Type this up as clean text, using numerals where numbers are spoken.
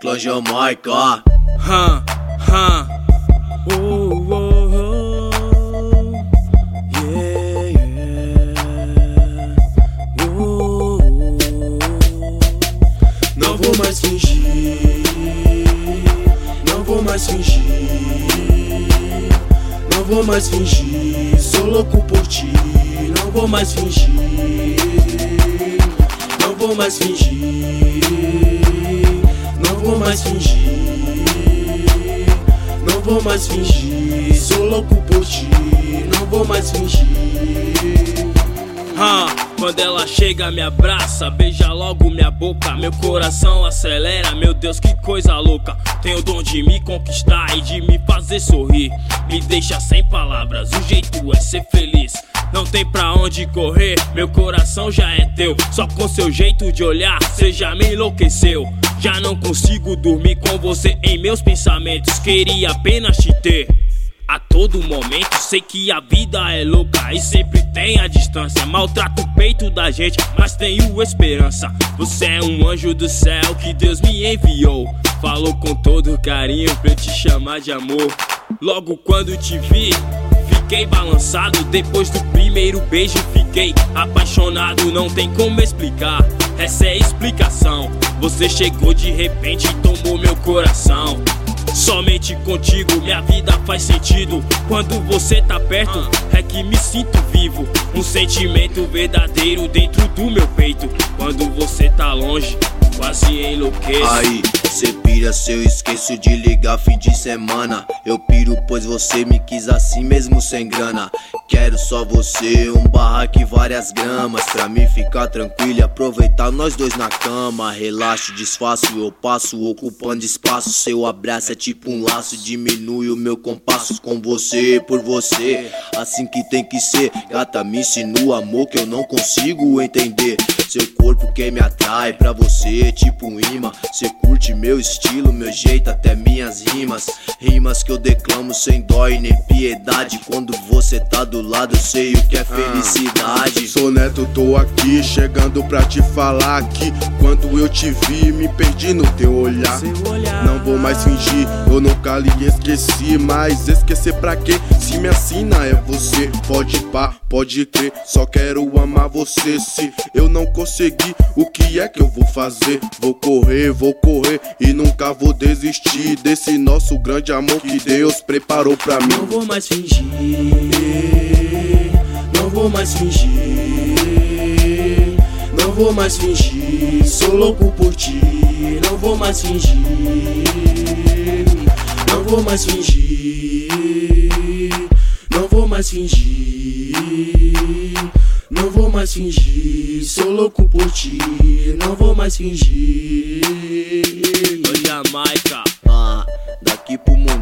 clã Jamaica. Não vou mais fingir, não vou mais fingir, não vou mais fingir, sou louco por ti. Não vou mais fingir, não vou mais fingir, não vou mais fingir, não vou mais fingir, sou louco por ti. Não vou mais fingir. Quando ela chega, me abraça, beija logo minha boca. Meu coração acelera, meu Deus, que coisa louca. Tem o dom de me conquistar e de me fazer sorrir. Me deixa sem palavras, o jeito é ser feliz. Não tem pra onde correr, meu coração já é teu. Só com seu jeito de olhar, cê já me enlouqueceu. Já não consigo dormir com você em meus pensamentos. Queria apenas te ter a todo momento. Sei que a vida é louca e sempre tem a distância. Maltrata o peito da gente, mas tenho esperança. Você é um anjo do céu que Deus me enviou. Falou com todo carinho pra eu te chamar de amor. Logo quando te vi, fiquei balançado. Depois do primeiro beijo fiquei apaixonado. Não tem como explicar, essa é a explicação. Você chegou de repente e tomou meu coração. Somente contigo minha vida faz sentido. Quando você tá perto é que me sinto vivo. Um sentimento verdadeiro dentro do meu peito. Quando você tá longe, quase enlouqueço. Aí, cê pira se eu esqueço de ligar fim de semana. Eu piro pois você me quis assim mesmo sem grana. Quero só você, um barraco e várias gramas. Pra mim ficar tranquilo e aproveitar nós dois na cama. Relaxo, desfaço, eu passo ocupando espaço. Seu abraço é tipo um laço, diminui o meu compasso. Com você, por você, assim que tem que ser. Gata, me ensina o amor que eu não consigo entender. Seu corpo que me atrai pra você, tipo um imã. Cê curte meu estilo, meu jeito, até minhas rimas. Rimas que eu declamo sem dó e nem piedade. Quando você tá do lado, eu sei o que é felicidade. Sou Neto, tô aqui, chegando pra te falar que quando eu te vi, me perdi no teu olhar. Não vou mais fingir, eu nunca lhe esqueci. Mas esquecer pra quê? Se me assina é você. Pode pá, pode crer, só quero amar você. Se eu não conseguir, o que é que eu vou fazer? Vou correr e nunca vou desistir desse nosso grande amor que Deus preparou pra mim. Não vou mais fingir, não vou mais fingir, não vou mais fingir, sou louco por ti. Não vou mais fingir, não vou mais fingir, não vou mais fingir, não vou mais fingir, sou louco por ti. Não vou mais fingir. Jamaica. Daqui pro mundo